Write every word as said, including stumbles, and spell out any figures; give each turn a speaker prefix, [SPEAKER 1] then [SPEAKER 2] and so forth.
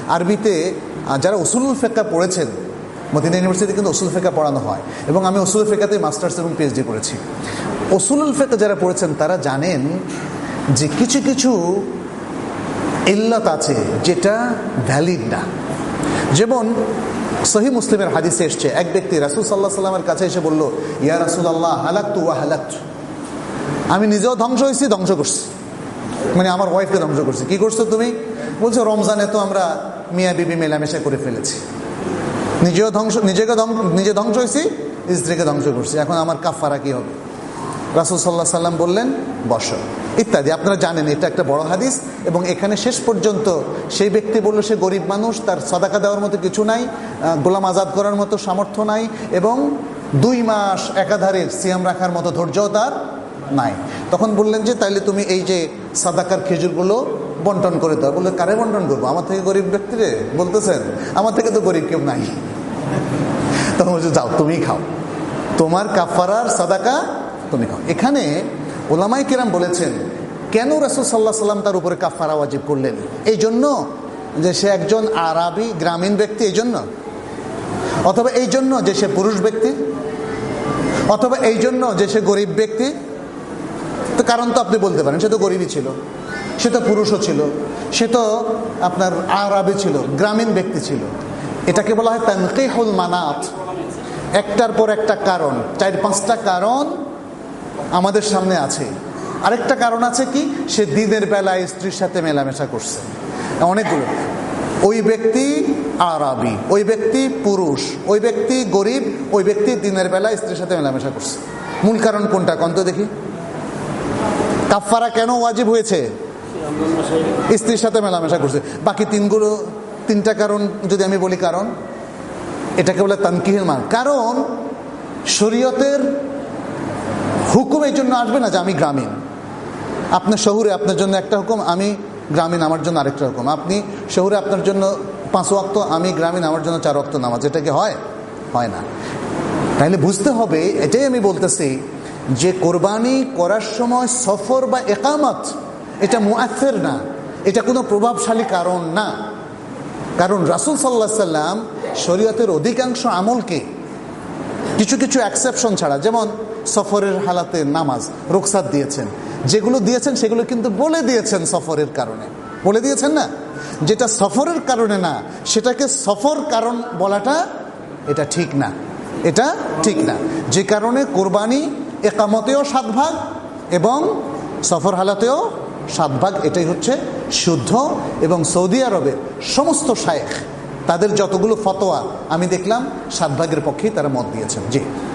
[SPEAKER 1] আরবিতে যারা উসুলুল ফিকহ পড়েছেন, মদিনা ইউনিভার্সিটিতে কিন্তু উসুল ফিকহ পড়ানো হয় এবং আমি উসুল ফিকহতে মাস্টার্স এবং পিএইচডি করেছি। উসুলুল ফিকহ যারা পড়েছেন তারা জানেন যে কিছু কিছু ইল্লাত আছে যেটা ভ্যালিড না। যেমন সহিহ মুসলিমের হাদিসে এসছে, এক ব্যক্তি রাসূল সাল্লাল্লাহু আলাইহি সাল্লামের কাছে এসে বলল, ইয়া রাসূলুল্লাহ হালাকতু ওয়া হালাকতু, আমি নিজেও ধ্বংস হয়েছি, ধ্বংস করছি, মানে আমার ওয়াইফকে ধ্বংস করছি। কি করছো তুমি? বলছো রমজানে তো আমরা মিয়া বিবি মেলামেশা করে ফেলেছি, নিজেও ধ্বংস নিজেকে নিজে ধ্বংস হয়েছি, স্ত্রীকে ধ্বংস করছি, এখন আমার কাফারা কি হবে? রাসূল সাল্লাল্লাহু আলাইহি সাল্লাম বললেন বসো, ইত্যাদি। আপনারা জানেন এটা একটা বড় হাদিস এবং এখানে শেষ পর্যন্ত সেই ব্যক্তি বলল সে গরিব মানুষ, তার সাদাকা দেওয়ার মতো কিছু নাই, গোলাম আজাদ করার মতো সামর্থ্য নাই এবং দুই মাস একাধারে সিয়াম রাখার মতো ধৈর্যও তার নাই। তখন বললেন যে তাইলে তুমি এই যে সাদাকার খেজুরগুলো বন্টন করে দাও। বললে কারে বন্টন করবো? আমার থেকে গরিব ব্যক্তিরে বলতেছেন? আমার থেকে তো গরিব কেউ নাই। তখন বলছে যাও তুমি খাও, তোমার কাফারার সাদাকা তুমি খাও। এখানে ওলামায়ে কেরাম বলেছেন কেন রাসূল সাল্লাল্লাহু আলাইহি সাল্লাম তার উপরে কাফারা ওয়াজিব করলেন? এই জন্য যে সে একজন আরবি গ্রামীণ ব্যক্তি, এই জন্য, অথবা এই জন্য যে সে পুরুষ ব্যক্তি, অথবা এই জন্য যে সে গরিব ব্যক্তি। তো কারণ তো আপনি বলতে পারেন সে তো গরিবই ছিল, সে তো পুরুষও ছিল, সে তো আপনার আরবি ছিল, গ্রামীণ ব্যক্তি ছিল। এটাকে বলা হয় তানকিহুল মানাত। একটার পর একটা কারণ, চার পাঁচটা কারণ আমাদের সামনে আছে। আরেকটা কারণ আছে কি, সে দিনের বেলায় স্ত্রীর সাথে মেলামেশা করছে, অনেকগুলো। ওই ব্যক্তি আরবি, ওই ব্যক্তি পুরুষ, ওই ব্যক্তি গরিব, ওই ব্যক্তি দিনের বেলায় স্ত্রীর সাথে মেলামেশা করছে। মূল কারণ কোনটা কোন তো দেখি? কাফারা কেন ওয়াজিব হয়েছে? স্ত্রীর সাথে মেলামেশা করছে। বাকি তিনগুলো, তিনটা কারণ যদি আমি বলি কারণ, এটাকে বলে তানকিহুল মান। কারণ শরীয়তের হুকুম এই জন্য আসবে না যে আমি গ্রামীণ, আপনার শহরে আপনার জন্য একটা হুকুম, আমি গ্রামীণ আমার জন্য আরেকটা হুকুম। আপনি শহরে আপনার জন্য পাঁচ ওয়াক্ত, আমি গ্রামীণ আমার জন্য চার ওয়াক্ত নামাজ। এটা কি হয়? হয় না। তাহলে বুঝতে হবে, এটাই আমি বলতেছি যে কোরবানি করার সময় সফর বা ইকামত এটা মুআথির না, এটা কোনো প্রভাবশালী কারণ না। কারণ রাসূল সাল্লাল্লাহু আলাইহি সাল্লাম শরীয়তের অধিকাংশ আমলকে কিছু কিছু এক্সেপশন ছাড়া, যেমন সফরের হালাতে নামাজ রুখসাত দিয়েছেন, যেগুলো দিয়েছেন সেগুলো কিন্তু বলে দিয়েছেন সফরের কারণে, বলে দিয়েছেন না। যেটা সফরের কারণে না সেটাকে সফর কারণ বলাটা এটা ঠিক না, এটা ঠিক না। যে কারণে কোরবানি ইকামতেও সাত ভাগ এবং সফর হালাতেও সাত ভাগ, এটাই হচ্ছে শুদ্ধ। এবং সৌদি আরবের সমস্ত শায়েখ তাদের যতগুলো ফতোয়া আমি দেখলাম সাত ভাগের পক্ষেই তারা মত দিয়েছেন। জি।